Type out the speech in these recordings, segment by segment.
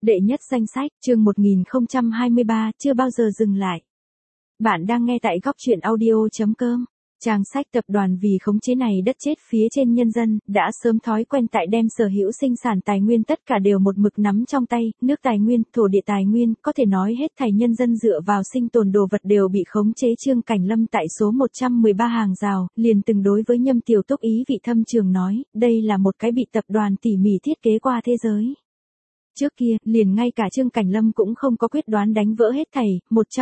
Đệ nhất danh sách, chương 1023, chưa bao giờ dừng lại. Bạn đang nghe tại góc truyện audio.com. Trang sách tập đoàn vì khống chế này đất chết phía trên nhân dân, đã sớm thói quen tại đem sở hữu sinh sản tài nguyên tất cả đều một mực nắm trong tay, nước tài nguyên, thổ địa tài nguyên, có thể nói hết thảy nhân dân dựa vào sinh tồn đồ vật đều bị khống chế. Trương Cảnh Lâm tại số 113 hàng rào, liền từng đối với Nhâm Tiểu Túc ý vị thâm trường nói, đây là một cái bị tập đoàn tỉ mỉ thiết kế qua thế giới. Trước kia, liền ngay cả Trương Cảnh Lâm cũng không có quyết đoán đánh vỡ hết thảy,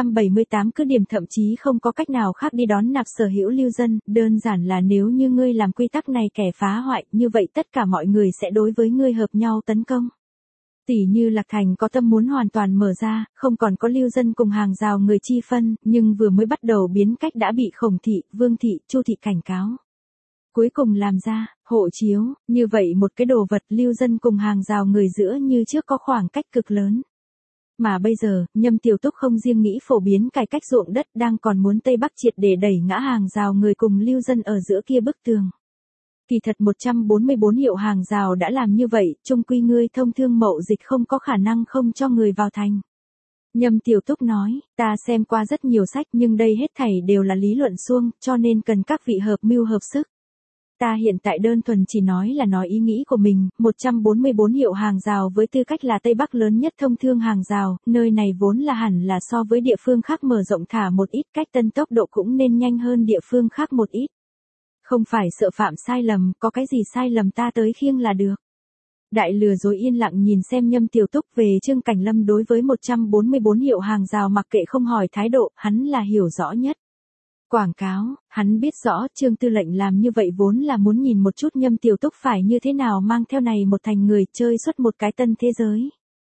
178 cứ điểm thậm chí không có cách nào khác đi đón nạp sở hữu lưu dân, đơn giản là nếu như ngươi làm quy tắc này kẻ phá hoại, như vậy tất cả mọi người sẽ đối với ngươi hợp nhau tấn công. Tỷ như Lạc Thành có tâm muốn hoàn toàn mở ra, không còn có lưu dân cùng hàng rào người chi phân, nhưng vừa mới bắt đầu biến cách đã bị Khổng thị, Vương thị, Chu thị cảnh cáo. Cuối cùng làm ra, hộ chiếu, như vậy một cái đồ vật lưu dân cùng hàng rào người giữa như trước có khoảng cách cực lớn. Mà bây giờ, Nhâm Tiểu Túc không riêng nghĩ phổ biến cải cách ruộng đất đang còn muốn Tây Bắc triệt để đẩy ngã hàng rào người cùng lưu dân ở giữa kia bức tường. Kỳ thật 144 hiệu hàng rào đã làm như vậy, chung quy ngươi thông thương mậu dịch không có khả năng không cho người vào thành. Nhâm Tiểu Túc nói, ta xem qua rất nhiều sách nhưng đây hết thảy đều là lý luận suông, cho nên cần các vị hợp mưu hợp sức. Ta hiện tại đơn thuần chỉ nói là nói ý nghĩ của mình, 144 hiệu hàng rào với tư cách là Tây Bắc lớn nhất thông thương hàng rào, nơi này vốn là hẳn là so với địa phương khác mở rộng thả một ít, cách tân tốc độ cũng nên nhanh hơn địa phương khác một ít. Không phải sợ phạm sai lầm, có cái gì sai lầm ta tới khiêng là được. Đại lừa dối yên lặng nhìn xem Nhâm Tiểu Túc về Trương Cảnh Lâm đối với 144 hiệu hàng rào mặc kệ không hỏi thái độ, hắn là hiểu rõ nhất. Quảng cáo, hắn biết rõ Trương Tư lệnh làm như vậy vốn là muốn nhìn một chút Nhâm Tiểu Túc phải như thế nào mang theo này một thành người chơi xuất một cái tân thế giới.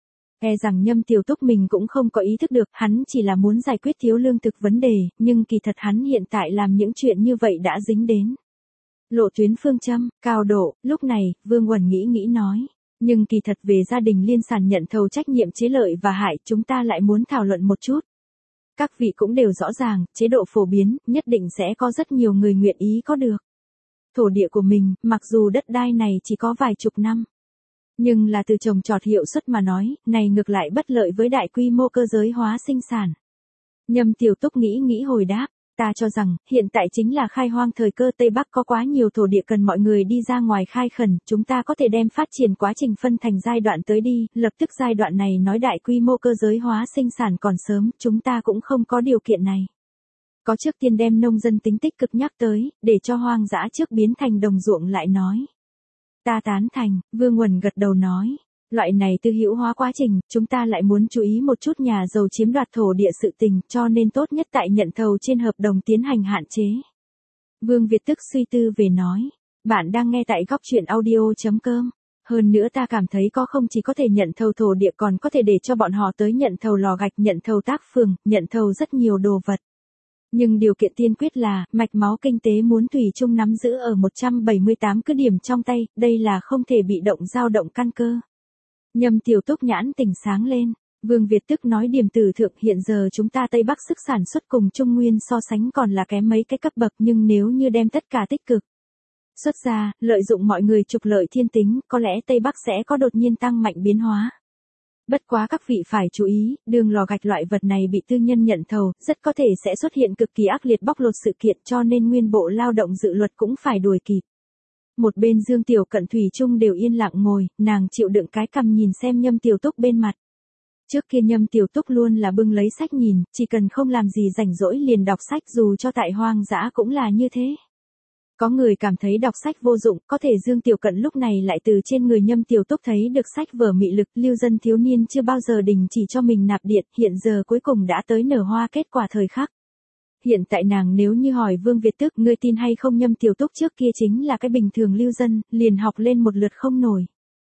E rằng Nhâm Tiểu Túc mình cũng không có ý thức được, hắn chỉ là muốn giải quyết thiếu lương thực vấn đề, nhưng kỳ thật hắn hiện tại làm những chuyện như vậy đã dính đến. Lộ tuyến phương châm, cao độ, lúc này, Vương Uẩn nghĩ nói. Nhưng kỳ thật về gia đình liên sản nhận thầu trách nhiệm chế lợi và hại chúng ta lại muốn thảo luận một chút. Các vị cũng đều rõ ràng, chế độ phổ biến, nhất định sẽ có rất nhiều người nguyện ý có được. Thổ địa của mình, mặc dù đất đai này chỉ có vài chục năm. Nhưng là từ trồng trọt hiệu suất mà nói, này ngược lại bất lợi với đại quy mô cơ giới hóa sinh sản. Nhâm Tiểu Túc nghĩ hồi đáp, ta cho rằng, hiện tại chính là khai hoang thời cơ Tây Bắc có quá nhiều thổ địa cần mọi người đi ra ngoài khai khẩn, chúng ta có thể đem phát triển quá trình phân thành giai đoạn tới đi, lập tức giai đoạn này nói đại quy mô cơ giới hóa sinh sản còn sớm, chúng ta cũng không có điều kiện này. Có trước tiên đem nông dân tính tích cực nhắc tới, để cho hoang dã trước biến thành đồng ruộng lại nói. Ta tán thành, Vương Uẩn gật đầu nói. Loại này tư hữu hóa quá trình, chúng ta lại muốn chú ý một chút nhà giàu chiếm đoạt thổ địa sự tình, cho nên tốt nhất tại nhận thầu trên hợp đồng tiến hành hạn chế. Vương Việt tức suy tư về nói, bạn đang nghe tại góc truyện audio.com. Hơn nữa ta cảm thấy có không chỉ có thể nhận thầu thổ địa còn có thể để cho bọn họ tới nhận thầu lò gạch, nhận thầu tác phường, nhận thầu rất nhiều đồ vật. Nhưng điều kiện tiên quyết là, mạch máu kinh tế muốn thủy chung nắm giữ ở 178 cứ điểm trong tay, đây là không thể bị động dao động căn cơ. Nhâm Tiểu Túc nhãn tỉnh sáng lên, Vương Việt tức nói điểm tử thượng hiện giờ chúng ta Tây Bắc sức sản xuất cùng Trung Nguyên so sánh còn là kém mấy cái cấp bậc nhưng nếu như đem tất cả tích cực xuất ra, lợi dụng mọi người trục lợi thiên tính, có lẽ Tây Bắc sẽ có đột nhiên tăng mạnh biến hóa. Bất quá các vị phải chú ý, đường lò gạch loại vật này bị tư nhân nhận thầu, rất có thể sẽ xuất hiện cực kỳ ác liệt bóc lột sự kiện cho nên nguyên bộ lao động dự luật cũng phải đuổi kịp. Một bên Dương Tiểu Cận thủy chung đều yên lặng ngồi, nàng chịu đựng cái cằm nhìn xem Nhâm Tiểu Túc bên mặt. Trước kia Nhâm Tiểu Túc luôn là bưng lấy sách nhìn, chỉ cần không làm gì rảnh rỗi liền đọc sách dù cho tại hoang dã cũng là như thế. Có người cảm thấy đọc sách vô dụng, có thể Dương Tiểu Cận lúc này lại từ trên người Nhâm Tiểu Túc thấy được sách vở mị lực, lưu dân thiếu niên chưa bao giờ đình chỉ cho mình nạp điện, hiện giờ cuối cùng đã tới nở hoa kết quả thời khắc. Hiện tại nàng nếu như hỏi Vương Việt tức, ngươi tin hay không Nhâm Tiểu Túc trước kia chính là cái bình thường lưu dân, liền học lên một lượt không nổi.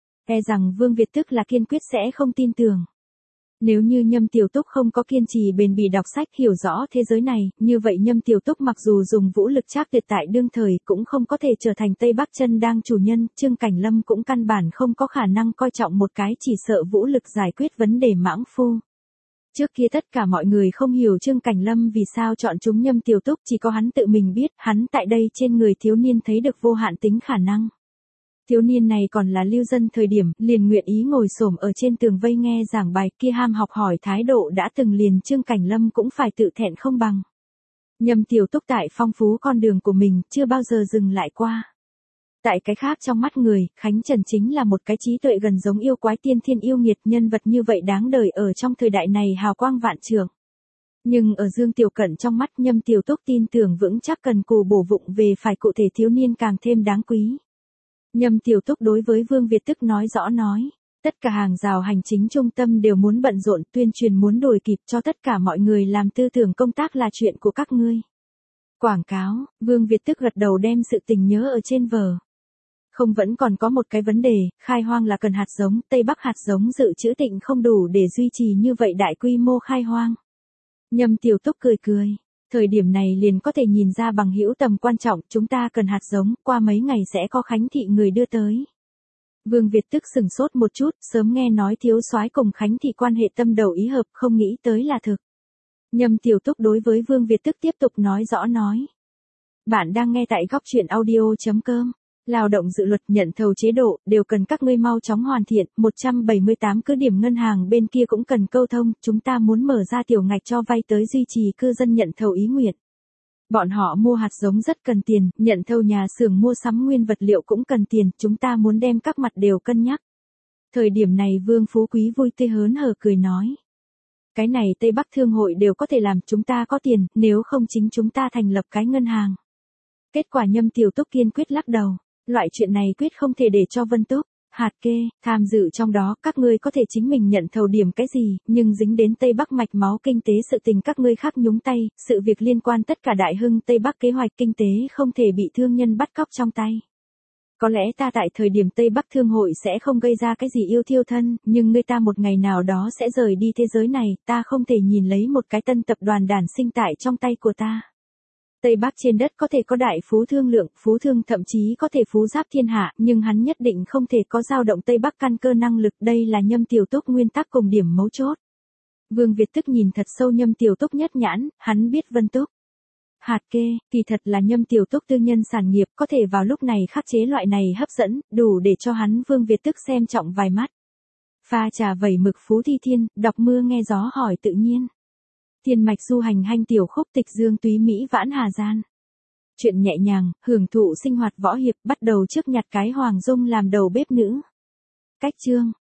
E rằng Vương Việt tức là kiên quyết sẽ không tin tưởng. Nếu như Nhâm Tiểu Túc không có kiên trì bền bỉ đọc sách hiểu rõ thế giới này, như vậy Nhâm Tiểu Túc mặc dù dùng vũ lực trác tuyệt tại đương thời cũng không có thể trở thành Tây Bắc chân đang chủ nhân, Trương Cảnh Lâm cũng căn bản không có khả năng coi trọng một cái chỉ sợ vũ lực giải quyết vấn đề mãng phu. Trước kia tất cả mọi người không hiểu Trương Cảnh Lâm vì sao chọn chúng Nhâm Tiểu Túc, chỉ có hắn tự mình biết, hắn tại đây trên người thiếu niên thấy được vô hạn tính khả năng. Thiếu niên này còn là lưu dân thời điểm, liền nguyện ý ngồi xổm ở trên tường vây nghe giảng bài, kia ham học hỏi thái độ đã từng liền Trương Cảnh Lâm cũng phải tự thẹn không bằng. Nhâm Tiểu Túc tại phong phú con đường của mình, chưa bao giờ dừng lại qua. Tại cái khác trong mắt người, Khánh Trần chính là một cái trí tuệ gần giống yêu quái tiên thiên yêu nghiệt, nhân vật như vậy đáng đời ở trong thời đại này hào quang vạn trường. Nhưng ở Dương Tiểu Cẩn trong mắt Nhâm Tiểu Túc tin tưởng vững chắc cần cù bổ vụng về phải cụ thể thiếu niên càng thêm đáng quý. Nhâm Tiểu Túc đối với Vương Việt Tức nói rõ nói, tất cả hàng rào hành chính trung tâm đều muốn bận rộn, tuyên truyền muốn đuổi kịp, cho tất cả mọi người làm tư tưởng công tác là chuyện của các ngươi. Quảng cáo, Vương Việt Tức gật đầu đem sự tình nhớ ở trên vở. Không vẫn còn có một cái vấn đề, khai hoang là cần hạt giống, Tây Bắc hạt giống dự trữ tịnh không đủ để duy trì như vậy đại quy mô khai hoang. Nhâm Tiểu Túc cười cười, thời điểm này liền có thể nhìn ra bằng hữu tầm quan trọng, chúng ta cần hạt giống, qua mấy ngày sẽ có Khánh thị người đưa tới. Vương Việt Tức sửng sốt một chút, sớm nghe nói thiếu soái cùng Khánh thị quan hệ tâm đầu ý hợp, không nghĩ tới là thực. Nhâm Tiểu Túc đối với Vương Việt Tức tiếp tục nói rõ nói. Bạn đang nghe tại góc truyện audio.com. Lao động dự luật nhận thầu chế độ, đều cần các ngươi mau chóng hoàn thiện, 178 cứ điểm ngân hàng bên kia cũng cần câu thông, chúng ta muốn mở ra tiểu ngạch cho vay tới duy trì cư dân nhận thầu ý nguyện. Bọn họ mua hạt giống rất cần tiền, nhận thầu nhà xưởng mua sắm nguyên vật liệu cũng cần tiền, chúng ta muốn đem các mặt đều cân nhắc. Thời điểm này Vương Phú Quý vui tươi hớn hở cười nói. Cái này Tây Bắc Thương hội đều có thể làm, chúng ta có tiền, nếu không chính chúng ta thành lập cái ngân hàng. Kết quả Nhâm Tiểu Túc kiên quyết lắc đầu. Loại chuyện này quyết không thể để cho Vân Túc, Hạt Kê, tham dự trong đó, các ngươi có thể chính mình nhận thầu điểm cái gì, nhưng dính đến Tây Bắc mạch máu kinh tế sự tình các ngươi khác nhúng tay, sự việc liên quan tất cả đại hưng Tây Bắc kế hoạch kinh tế không thể bị thương nhân bắt cóc trong tay. Có lẽ ta tại thời điểm Tây Bắc Thương hội sẽ không gây ra cái gì yêu thiêu thân, nhưng người ta một ngày nào đó sẽ rời đi thế giới này, ta không thể nhìn lấy một cái tân tập đoàn đản sinh tại trong tay của ta. Tây Bắc trên đất có thể có đại phú thương lượng, phú thương thậm chí có thể phú giáp thiên hạ, nhưng hắn nhất định không thể có dao động Tây Bắc căn cơ năng lực, đây là Nhâm Tiểu Túc nguyên tắc cùng điểm mấu chốt. Vương Việt Tức nhìn thật sâu Nhâm Tiểu Túc nhất nhãn, hắn biết Vân Túc. Hạt Kê, kỳ thật là Nhâm Tiểu Túc tư nhân sản nghiệp, có thể vào lúc này khắc chế loại này hấp dẫn, đủ để cho hắn Vương Việt Tức xem trọng vài mắt. Pha trà vẩy mực Phú Thi Thiên, đọc mưa nghe gió hỏi tự nhiên. Thiên mạch du hành hanh tiểu khúc tịch dương túy Mỹ vãn hà gian. Chuyện nhẹ nhàng, hưởng thụ sinh hoạt võ hiệp, bắt đầu trước nhặt cái Hoàng Dung làm đầu bếp nữ. Cách chương.